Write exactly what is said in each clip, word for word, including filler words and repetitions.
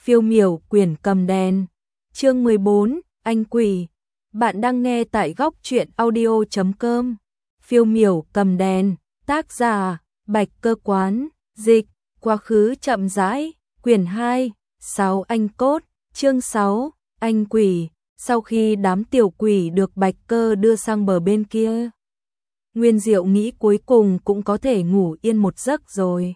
Phiêu miểu quyển cầm đèn. Chương mười bốn, anh quỷ. Bạn đang nghe tại góc truyện audio chấm com. Phiêu miểu cầm đèn, tác giả Bạch Cơ Quán, dịch Quá khứ chậm rãi, quyển hai, sáu anh cốt, chương sáu, anh quỷ. Sau khi đám tiểu quỷ được Bạch Cơ đưa sang bờ bên kia, Nguyên Diệu nghĩ cuối cùng cũng có thể ngủ yên một giấc rồi.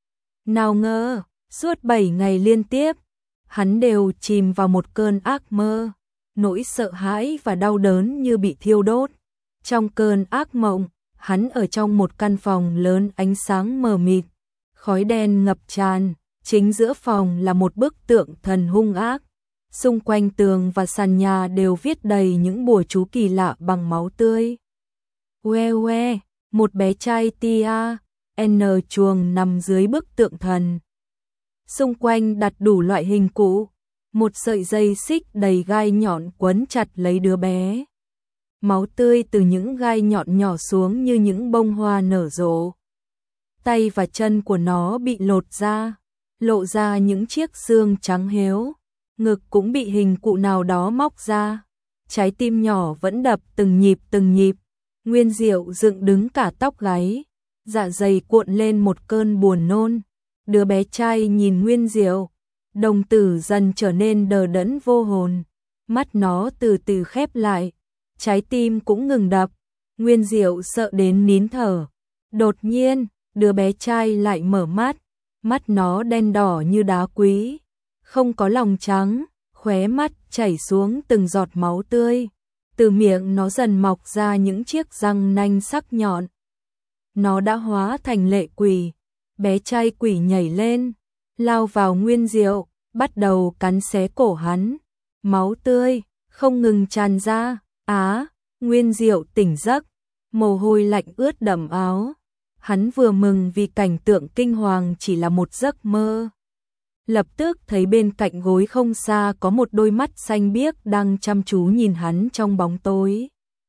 Nào ngờ, suốt bảy ngày liên tiếp, hắn đều chìm vào một cơn ác mơ, nỗi sợ hãi và đau đớn như bị thiêu đốt. Trong cơn ác mộng, hắn ở trong một căn phòng lớn, ánh sáng mờ mịt, khói đen ngập tràn, chính giữa phòng là một bức tượng thần hung ác. Xung quanh tường và sàn nhà đều viết đầy những bùa chú kỳ lạ bằng máu tươi. Uê uê, một bé trai tia, N chuồng nằm dưới bức tượng thần. Xung quanh đặt đủ loại hình cụ, một sợi dây xích đầy gai nhọn quấn chặt lấy đứa bé. Máu tươi từ những gai nhọn nhỏ xuống như những bông hoa nở rộ. Tay và chân của nó bị lột ra, lộ ra những chiếc xương trắng héo. Ngực cũng bị hình cụ nào đó móc ra. Trái tim nhỏ vẫn đập từng nhịp từng nhịp. Nguyên Diệu dựng đứng cả tóc gáy, dạ dày cuộn lên một cơn buồn nôn. Đứa bé trai nhìn Nguyên Diệu, đồng tử dần trở nên đờ đẫn vô hồn. Mắt nó từ từ khép lại, trái tim cũng ngừng đập. Nguyên Diệu sợ đến nín thở. Đột nhiên, đứa bé trai lại mở mắt, mắt nó đen đỏ như đá quý, không có lòng trắng, khóe mắt chảy xuống từng giọt máu tươi. Từ miệng nó dần mọc ra những chiếc răng nanh sắc nhọn. Nó đã hóa thành lệ quỷ. Bé trai quỷ nhảy lên, lao vào Nguyên Diệu, bắt đầu cắn xé cổ hắn. Máu tươi không ngừng tràn ra. Á, Nguyên Diệu tỉnh giấc, mồ hôi lạnh ướt đẫm áo. Hắn vừa mừng vì cảnh tượng kinh hoàng chỉ là một giấc mơ, lập tức thấy bên cạnh gối không xa có một đôi mắt xanh biếc đang chăm chú nhìn hắn trong bóng tối.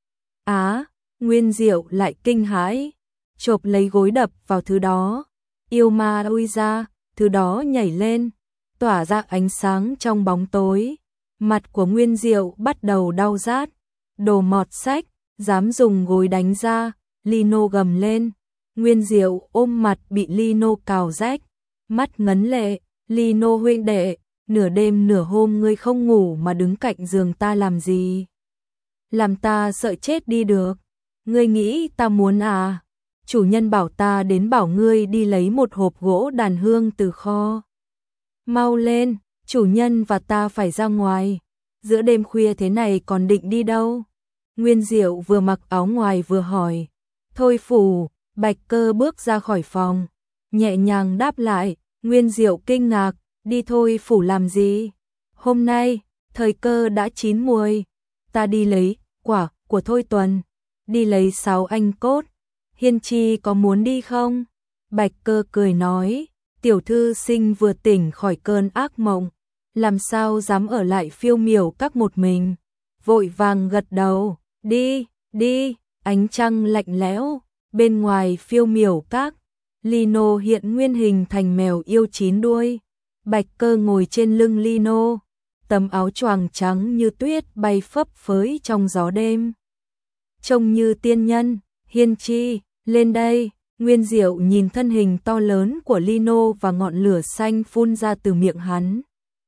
Á, Nguyên Diệu lại kinh hãi, chộp lấy gối đập vào thứ đó. Yêu ma ui ra, thứ đó nhảy lên, tỏa ra ánh sáng trong bóng tối. Mặt của Nguyên Diệu bắt đầu đau rát. Đồ mọt sách, dám dùng gối đánh ra, Lino gầm lên. Nguyên Diệu ôm mặt bị Lino cào rách, mắt ngấn lệ. Lino huynh đệ, nửa đêm nửa hôm ngươi không ngủ mà đứng cạnh giường ta làm gì? Làm ta sợ chết đi được. Ngươi nghĩ ta muốn à? Chủ nhân bảo ta đến bảo ngươi đi lấy một hộp gỗ đàn hương từ kho. Mau lên, chủ nhân và ta phải ra ngoài. Giữa đêm khuya thế này còn định đi đâu? Nguyên Diệu vừa mặc áo ngoài vừa hỏi. Thôi phủ, Bạch Cơ bước ra khỏi phòng, nhẹ nhàng đáp lại. Nguyên Diệu kinh ngạc, đi thôi phủ làm gì? Hôm nay, thời cơ đã chín muồi, ta đi lấy quả của Thôi Tuần, đi lấy sáu anh cốt. Hiên Chi có muốn đi không? Bạch Cơ cười nói, tiểu thư sinh vừa tỉnh khỏi cơn ác mộng, làm sao dám ở lại Phiêu miểu các một mình. Vội vàng gật đầu, đi, đi. Ánh trăng lạnh lẽo, bên ngoài Phiêu miểu các, Lino hiện nguyên hình thành mèo yêu chín đuôi. Bạch Cơ ngồi trên lưng Lino, tấm áo choàng trắng như tuyết bay phấp phới trong gió đêm, trông như tiên nhân. Hiên Chi, lên đây. Nguyên Diệu nhìn thân hình to lớn của Lino và ngọn lửa xanh phun ra từ miệng hắn.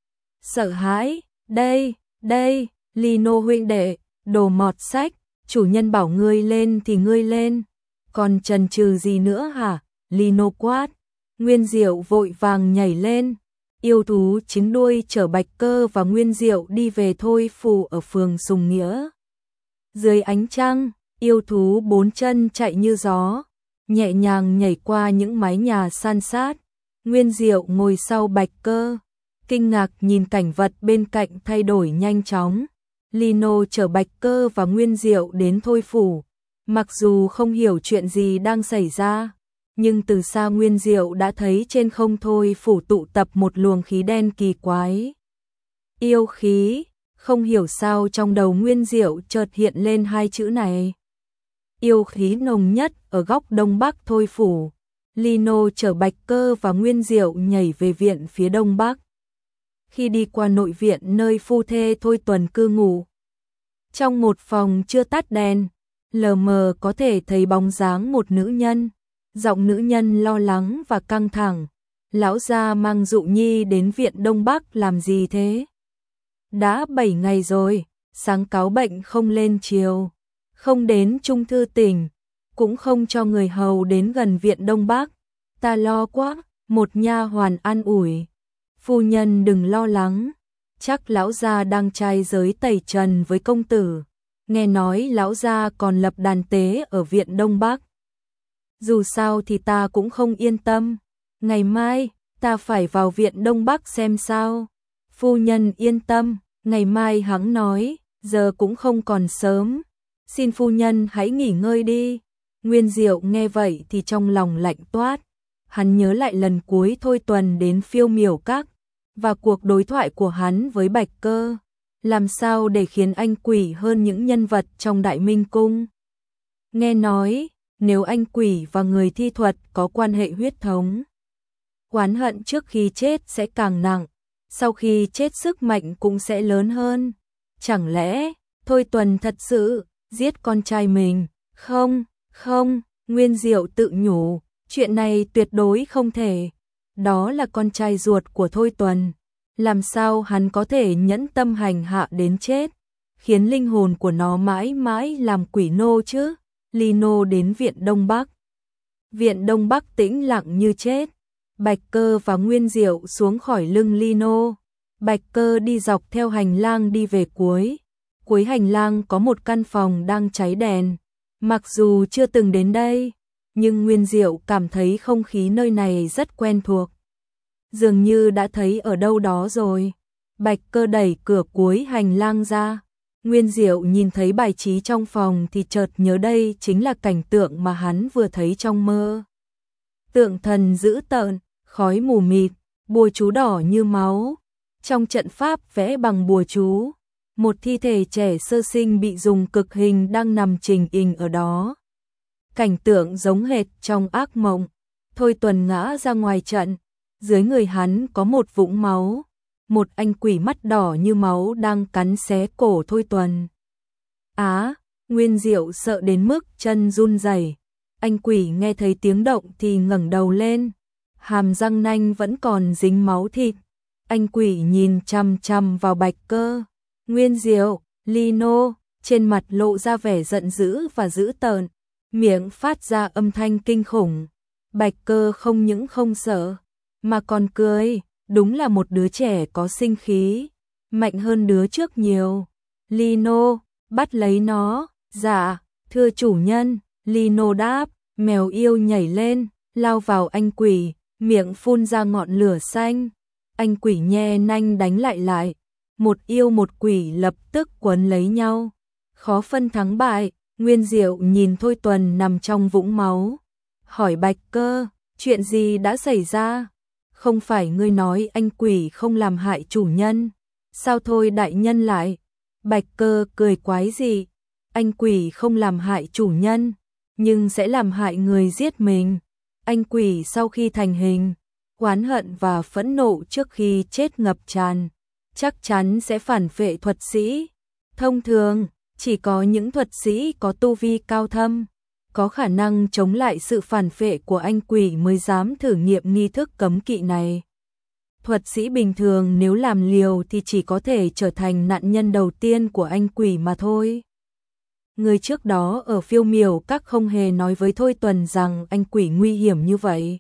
Sợ hãi, đây, đây, Lino huynh đệ, đồ mọt sách, chủ nhân bảo ngươi lên thì ngươi lên, còn chần chừ gì nữa hả? Lino quát. Nguyên Diệu vội vàng nhảy lên. Yêu thú chín đuôi chở Bạch Cơ và Nguyên Diệu đi về Thôi phủ ở phường Sùng Nghĩa. Dưới ánh trăng, yêu thú bốn chân chạy như gió, nhẹ nhàng nhảy qua những mái nhà san sát. Nguyên Diệu ngồi sau Bạch Cơ, kinh ngạc nhìn cảnh vật bên cạnh thay đổi nhanh chóng. Lino chở Bạch Cơ và Nguyên Diệu đến Thôi phủ. Mặc dù không hiểu chuyện gì đang xảy ra, nhưng từ xa Nguyên Diệu đã thấy trên không Thôi phủ tụ tập một luồng khí đen kỳ quái. Yêu khí, không hiểu sao trong đầu Nguyên Diệu chợt hiện lên hai chữ này. Yêu khí nồng nhất ở góc đông bắc Thôi phủ. Lino chở Bạch Cơ và Nguyên Diệu nhảy về viện phía đông bắc. khi đi qua nội viện nơi phu thê Thôi Tuần cư ngụ. Trong một phòng chưa tắt đèn, lờ mờ có thể thấy bóng dáng một nữ nhân, giọng nữ nhân lo lắng và căng thẳng. Lão gia mang Dụ Nhi đến viện Đông Bắc làm gì thế? Đã bảy ngày rồi, sáng cáo bệnh không lên chiều, không đến Trung Thư Tỉnh, cũng không cho người hầu đến gần viện Đông Bắc. Ta lo quá, một nha hoàn an ủi. Phu nhân đừng lo lắng, chắc lão gia đang trai giới tẩy trần với công tử. Nghe nói lão gia còn lập đàn tế ở viện Đông Bắc. Dù sao thì ta cũng không yên tâm. Ngày mai, ta phải vào viện Đông Bắc xem sao. Phu nhân yên tâm, ngày mai hắn nói, giờ cũng không còn sớm. Xin phu nhân hãy nghỉ ngơi đi. Nguyên Diệu nghe vậy thì trong lòng lạnh toát. Hắn nhớ lại lần cuối Thôi Tuần đến Phiêu Miểu Các và cuộc đối thoại của hắn với Bạch Cơ. Làm sao để khiến anh quỷ hơn những nhân vật trong Đại Minh Cung? Nghe nói, nếu anh quỷ và người thi thuật có quan hệ huyết thống, oán hận trước khi chết sẽ càng nặng, sau khi chết sức mạnh cũng sẽ lớn hơn. Chẳng lẽ Thôi Tuần thật sự giết con trai mình? Không, không, Nguyên Diệu tự nhủ, chuyện này tuyệt đối không thể. Đó là con trai ruột của Thôi Tuần, làm sao hắn có thể nhẫn tâm hành hạ đến chết, khiến linh hồn của nó mãi mãi làm quỷ nô chứ? Lino đến viện Đông Bắc. Viện Đông Bắc tĩnh lặng như chết. Bạch Cơ và Nguyên Diệu xuống khỏi lưng Lino. Bạch Cơ đi dọc theo hành lang đi về cuối. Cuối hành lang có một căn phòng đang cháy đèn. Mặc dù chưa từng đến đây, nhưng Nguyên Diệu cảm thấy không khí nơi này rất quen thuộc. Dường như đã thấy ở đâu đó rồi. Bạch Cơ đẩy cửa cuối hành lang ra. Nguyên Diệu nhìn thấy bài trí trong phòng thì chợt nhớ đây chính là cảnh tượng mà hắn vừa thấy trong mơ. Tượng thần dữ tợn, khói mù mịt, bùa chú đỏ như máu. Trong trận pháp vẽ bằng bùa chú, một thi thể trẻ sơ sinh bị dùng cực hình đang nằm trình hình ở đó. Cảnh tượng giống hệt trong ác mộng. Thôi Tuần ngã ra ngoài trận, dưới người hắn có một vũng máu. Một anh quỷ mắt đỏ như máu đang cắn xé cổ Thôi Tuần. Á, Nguyên Diệu sợ đến mức chân run rẩy. Anh quỷ nghe thấy tiếng động thì ngẩng đầu lên, hàm răng nanh vẫn còn dính máu thịt. Anh quỷ nhìn chằm chằm vào Bạch Cơ. Nguyên Diệu, Lino, trên mặt lộ ra vẻ giận dữ và dữ tợn, miệng phát ra âm thanh kinh khủng. Bạch Cơ không những không sợ, mà còn cười. Đúng là một đứa trẻ có sinh khí, mạnh hơn đứa trước nhiều. Lino, bắt lấy nó. Dạ, thưa chủ nhân. Lino đáp. Mèo yêu nhảy lên, lao vào anh quỷ, miệng phun ra ngọn lửa xanh. Anh quỷ nhe nanh đánh lại lại. Một yêu một quỷ lập tức quấn lấy nhau, khó phân thắng bại. Nguyên Diệu nhìn Thôi Tuần nằm trong vũng máu, hỏi Bạch Cơ, chuyện gì đã xảy ra? Không phải ngươi nói anh quỷ không làm hại chủ nhân, sao Thôi đại nhân lại? Bạch Cơ cười quái dị, anh quỷ không làm hại chủ nhân, nhưng sẽ làm hại người giết mình. Anh quỷ sau khi thành hình, oán hận và phẫn nộ trước khi chết ngập tràn, chắc chắn sẽ phản vệ thuật sĩ. Thông thường, chỉ có những thuật sĩ có tu vi cao thâm, có khả năng chống lại sự phản phệ của anh quỷ mới dám thử nghiệm nghi thức cấm kỵ này. Thuật sĩ bình thường nếu làm liều thì chỉ có thể trở thành nạn nhân đầu tiên của anh quỷ mà thôi. Người trước đó ở Phiêu Miểu Các không hề nói với Thôi Tuần rằng anh quỷ nguy hiểm như vậy.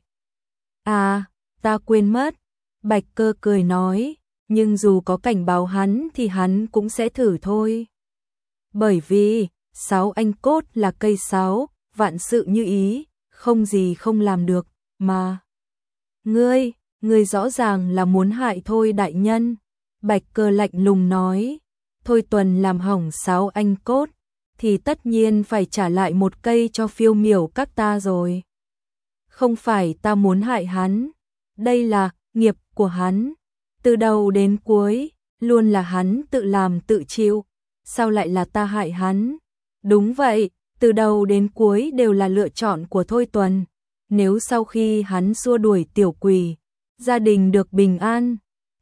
À, ta quên mất. Bạch Cơ cười nói, nhưng dù có cảnh báo hắn thì hắn cũng sẽ thử thôi. Bởi vì, sáo anh cốt là cây sáo, vạn sự như ý, không gì không làm được, mà. Ngươi, ngươi rõ ràng là muốn hại Thôi đại nhân. Bạch Cơ lạnh lùng nói, Thôi Tuần làm hỏng sáo anh cốt, thì tất nhiên phải trả lại một cây cho Phiêu Miểu Các ta rồi. Không phải ta muốn hại hắn, đây là nghiệp của hắn. Từ đầu đến cuối, luôn là hắn tự làm tự chịu, sao lại là ta hại hắn? Đúng vậy, từ đầu đến cuối đều là lựa chọn của Thôi Tuần. Nếu sau khi hắn xua đuổi tiểu quỷ, gia đình được bình an,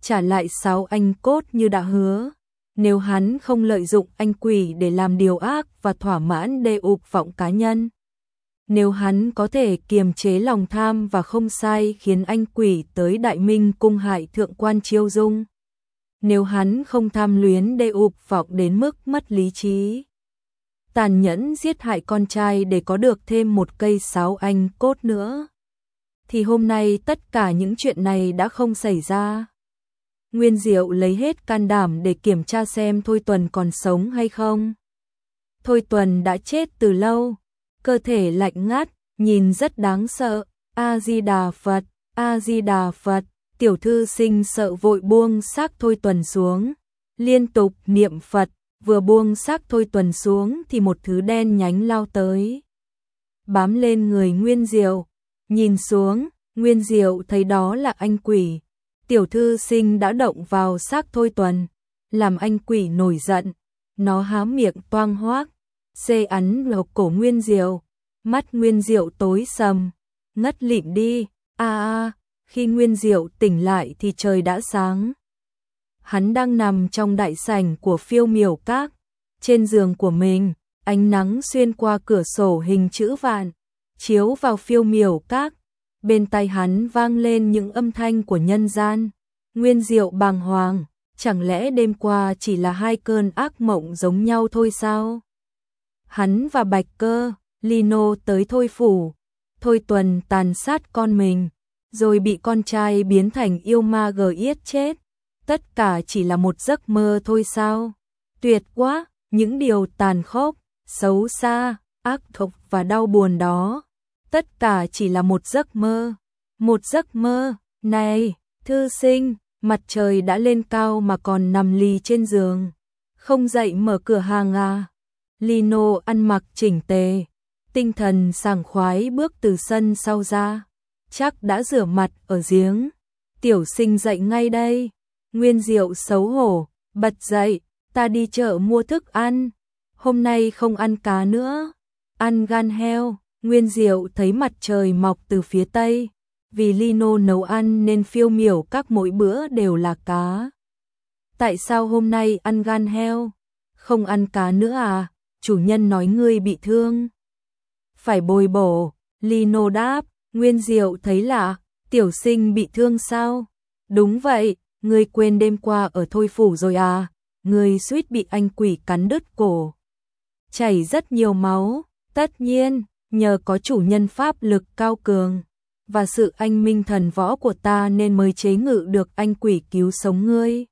trả lại sáu anh cốt như đã hứa. Nếu hắn không lợi dụng anh quỷ để làm điều ác và thỏa mãn đê ục vọng cá nhân. Nếu hắn có thể kiềm chế lòng tham và không sai khiến anh quỷ tới Đại Minh cung hại thượng quan Chiêu Dung. Nếu hắn không tham luyến đê ục vọng đến mức mất lý trí. Tàn nhẫn giết hại con trai để có được thêm một cây sáo anh cốt nữa. Thì hôm nay tất cả những chuyện này đã không xảy ra. Nguyên Diệu lấy hết can đảm để kiểm tra xem Thôi Tuần còn sống hay không. Thôi Tuần đã chết từ lâu, cơ thể lạnh ngắt, nhìn rất đáng sợ. A-di-đà Phật, A-di-đà Phật, tiểu thư Sinh sợ vội buông xác Thôi Tuần xuống, liên tục niệm Phật, vừa buông xác Thôi Tuần xuống thì một thứ đen nhánh lao tới, bám lên người Nguyên Diệu. Nhìn xuống, Nguyên Diệu thấy đó là anh quỷ. Tiểu thư Sinh đã động vào xác Thôi Tuần, làm anh quỷ nổi giận. Nó há miệng toang hoác, xê ắn lộc cổ Nguyên Diệu. Mắt Nguyên Diệu tối sầm, ngất lịm đi. A a, khi Nguyên Diệu tỉnh lại thì trời đã sáng. Hắn đang nằm trong đại sảnh của Phiêu Miểu Các, trên giường của mình, ánh nắng xuyên qua cửa sổ hình chữ vạn, chiếu vào Phiêu Miểu Các. Bên tai hắn vang lên những âm thanh của nhân gian. Nguyên Diệu bàng hoàng, chẳng lẽ đêm qua chỉ là hai cơn ác mộng giống nhau thôi sao? Hắn và Bạch Cơ, Lino tới Thôi phủ, Thôi Tuần tàn sát con mình, rồi bị con trai biến thành yêu ma gờ yết chết. Tất cả chỉ là một giấc mơ thôi sao? Tuyệt quá, những điều tàn khốc, xấu xa, ác độc và đau buồn đó. Tất cả chỉ là một giấc mơ. Một giấc mơ. Này, thư sinh, mặt trời đã lên cao mà còn nằm lì trên giường. Không dậy mở cửa hàng à? Lino ăn mặc chỉnh tề, tinh thần sảng khoái bước từ sân sau ra. Chắc đã rửa mặt ở giếng. Tiểu Sinh dậy ngay đây. Nguyên Diệu xấu hổ, bật dậy, ta đi chợ mua thức ăn. Hôm nay không ăn cá nữa, ăn gan heo. Nguyên Diệu thấy mặt trời mọc từ phía tây, vì Lino nấu ăn nên Phiêu Miểu Các mỗi bữa đều là cá. Tại sao hôm nay ăn gan heo? Không ăn cá nữa à? Chủ nhân nói ngươi bị thương, phải bồi bổ. Lino đáp. Nguyên Diệu thấy lạ, Tiểu Sinh bị thương sao? Đúng vậy, ngươi quên đêm qua ở Thôi phủ rồi à? Ngươi suýt bị anh quỷ cắn đứt cổ, chảy rất nhiều máu. Tất nhiên, nhờ có chủ nhân pháp lực cao cường và sự anh minh thần võ của ta nên mới chế ngự được anh quỷ cứu sống ngươi.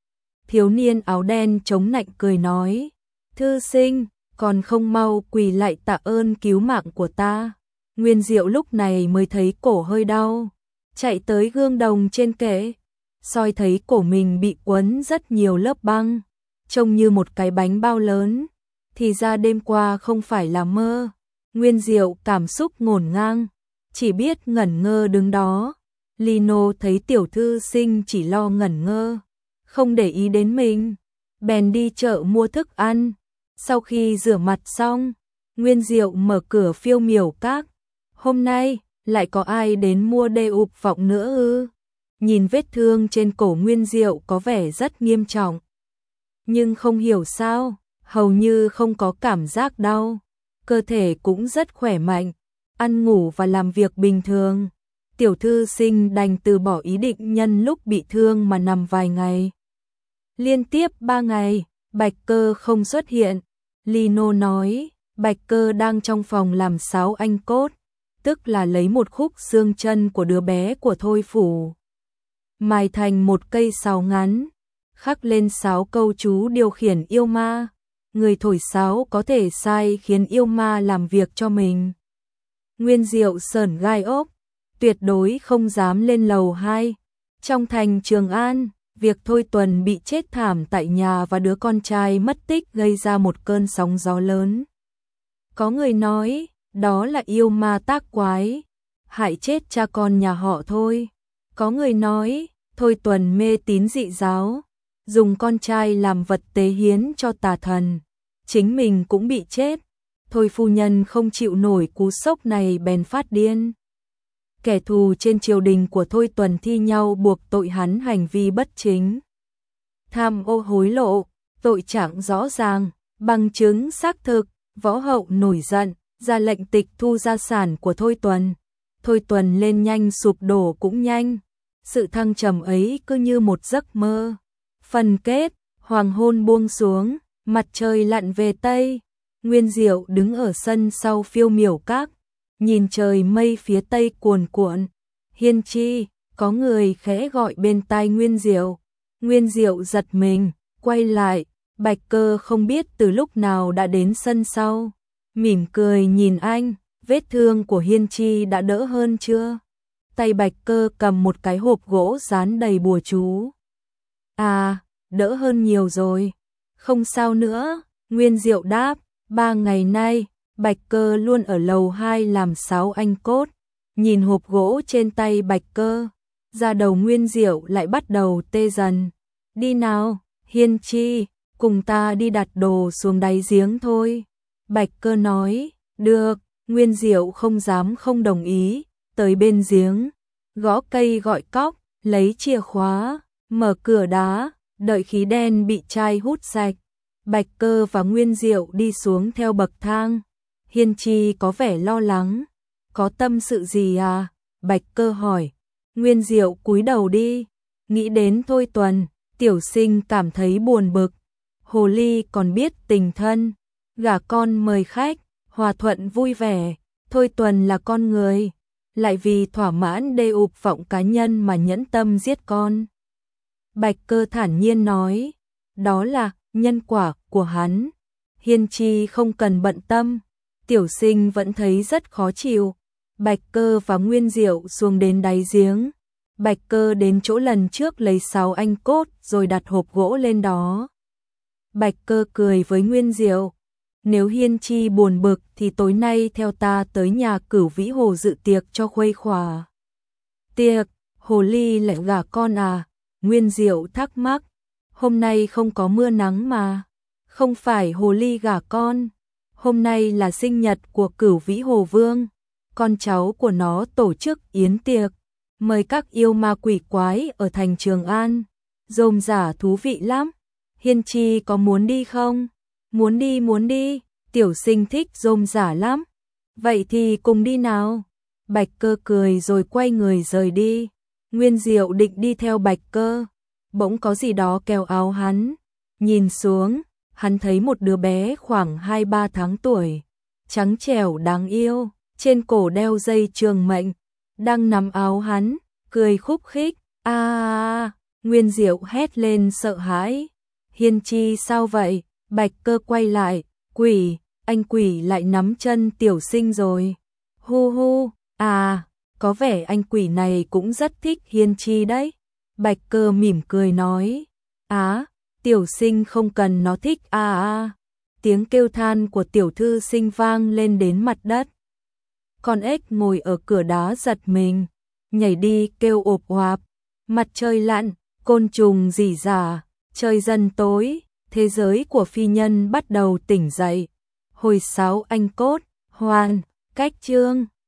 Thiếu niên áo đen chống nạnh cười nói, thư sinh, còn không mau quỳ lại tạ ơn cứu mạng của ta. Nguyên Diệu lúc này mới thấy cổ hơi đau, chạy tới gương đồng trên kệ, soi thấy cổ mình bị quấn rất nhiều lớp băng, trông như một cái bánh bao lớn. Thì ra đêm qua không phải là mơ. Nguyên Diệu cảm xúc ngổn ngang, chỉ biết ngẩn ngơ đứng đó. Lino thấy tiểu thư Sinh chỉ lo ngẩn ngơ, không để ý đến mình, bèn đi chợ mua thức ăn. Sau khi rửa mặt xong, Nguyên Diệu mở cửa Phiêu Miểu Các. Hôm nay, lại có ai đến mua đê ục vọng nữa ư? Nhìn vết thương trên cổ Nguyên Diệu có vẻ rất nghiêm trọng. Nhưng không hiểu sao, hầu như không có cảm giác đau. Cơ thể cũng rất khỏe mạnh, ăn ngủ và làm việc bình thường. Tiểu thư Sinh đành từ bỏ ý định nhân lúc bị thương mà nằm vài ngày. Liên tiếp ba ngày, Bạch Cơ không xuất hiện. Lino nói, Bạch Cơ đang trong phòng làm sáo anh cốt, tức là lấy một khúc xương chân của đứa bé của Thôi phủ, mài thành một cây sáo ngắn, khắc lên sáo câu chú điều khiển yêu ma. Người thổi sáo có thể sai khiến yêu ma làm việc cho mình. Nguyên Diệu sởn gai ốc, tuyệt đối không dám lên lầu hai. Trong thành Trường An, việc Thôi Tuần bị chết thảm tại nhà và đứa con trai mất tích gây ra một cơn sóng gió lớn. Có người nói, đó là yêu ma tác quái, hại chết cha con nhà họ Thôi. Có người nói, Thôi Tuần mê tín dị giáo, dùng con trai làm vật tế hiến cho tà thần, chính mình cũng bị chết. Thôi phu nhân không chịu nổi cú sốc này bèn phát điên. kẻ thù trên triều đình của Thôi Tuần thi nhau buộc tội hắn hành vi bất chính. Tham ô hối lộ, tội trạng rõ ràng, bằng chứng xác thực, Võ Hậu nổi giận, ra lệnh tịch thu gia sản của Thôi Tuần. Thôi Tuần lên nhanh sụp đổ cũng nhanh, sự thăng trầm ấy cứ như một giấc mơ. Phần kết, hoàng hôn buông xuống, mặt trời lặn về Tây, Nguyên Diệu đứng ở sân sau Phiêu Miểu Các, nhìn trời mây phía Tây cuồn cuộn. Hiên Chi, có người khẽ gọi bên tai Nguyên Diệu. Nguyên Diệu giật mình, quay lại, Bạch Cơ không biết từ lúc nào đã đến sân sau, mỉm cười nhìn anh, vết thương của Hiên Chi đã đỡ hơn chưa? Tay Bạch Cơ cầm một cái hộp gỗ dán đầy bùa chú. À, đỡ hơn nhiều rồi, không sao nữa, Nguyên Diệu đáp, ba ngày nay, Bạch Cơ luôn ở lầu hai làm sáo anh cốt, nhìn hộp gỗ trên tay Bạch Cơ, da đầu Nguyên Diệu lại bắt đầu tê dần. Đi nào, Hiên Chi, cùng ta đi đặt đồ xuống đáy giếng thôi. Bạch Cơ nói, được, Nguyên Diệu không dám không đồng ý, tới bên giếng, gõ cây gọi cóc, lấy chìa khóa, mở cửa đá, đợi khí đen bị chai hút sạch. Bạch Cơ và Nguyên Diệu đi xuống theo bậc thang. Hiên Chi có vẻ lo lắng. Có tâm sự gì à? Bạch Cơ hỏi. Nguyên Diệu cúi đầu đi. Nghĩ đến Thôi Tuần, tiểu sinh cảm thấy buồn bực. Hồ ly còn biết tình thân. Gả con mời khách, hòa thuận vui vẻ. Thôi Tuần là con người, lại vì thỏa mãn đê ụp vọng cá nhân mà nhẫn tâm giết con. Bạch Cơ thản nhiên nói. Đó là nhân quả của hắn. Hiên Chi không cần bận tâm. Tiểu sinh vẫn thấy rất khó chịu. Bạch Cơ và Nguyên Diệu xuống đến đáy giếng. Bạch Cơ đến chỗ lần trước lấy sáo anh cốt rồi đặt hộp gỗ lên đó. Bạch Cơ cười với Nguyên Diệu. Nếu Hiên Chi buồn bực thì tối nay theo ta tới nhà Cửu Vĩ Hồ dự tiệc cho khuây khỏa. Tiệc, hồ ly lại gả con à? Nguyên Diệu thắc mắc. Hôm nay không có mưa nắng mà. Không phải hồ ly gả con. Hôm nay là sinh nhật của Cửu Vĩ Hồ Vương. Con cháu của nó tổ chức yến tiệc. Mời các yêu ma quỷ quái ở thành Trường An. Rôm rả thú vị lắm. Hiên Chi có muốn đi không? Muốn đi muốn đi. Tiểu sinh thích rôm rả lắm. Vậy thì cùng đi nào. Bạch Cơ cười rồi quay người rời đi. Nguyên Diệu định đi theo Bạch Cơ. Bỗng có gì đó kéo áo hắn. Nhìn xuống, hắn thấy một đứa bé khoảng hai ba tháng tuổi, trắng trẻo đáng yêu, trên cổ đeo dây trường mệnh, đang nắm áo hắn, cười khúc khích. A à, à, Nguyên Diệu hét lên sợ hãi. Hiên Chi sao vậy? Bạch Cơ quay lại, quỷ, anh quỷ lại nắm chân tiểu sinh rồi. Hu hu, à, có vẻ anh quỷ này cũng rất thích Hiên Chi đấy. Bạch Cơ mỉm cười nói. Á, tiểu sinh không cần nó thích a à, à. Tiếng kêu than của tiểu thư sinh vang lên đến mặt đất. Con ếch ngồi ở cửa đá giật mình, nhảy đi kêu ộp oạp. Mặt trời lặn, côn trùng rỉ rả, trời dần tối, thế giới của phi nhân bắt đầu tỉnh dậy. Hồi sáo anh cốt, hoàn, cách chương.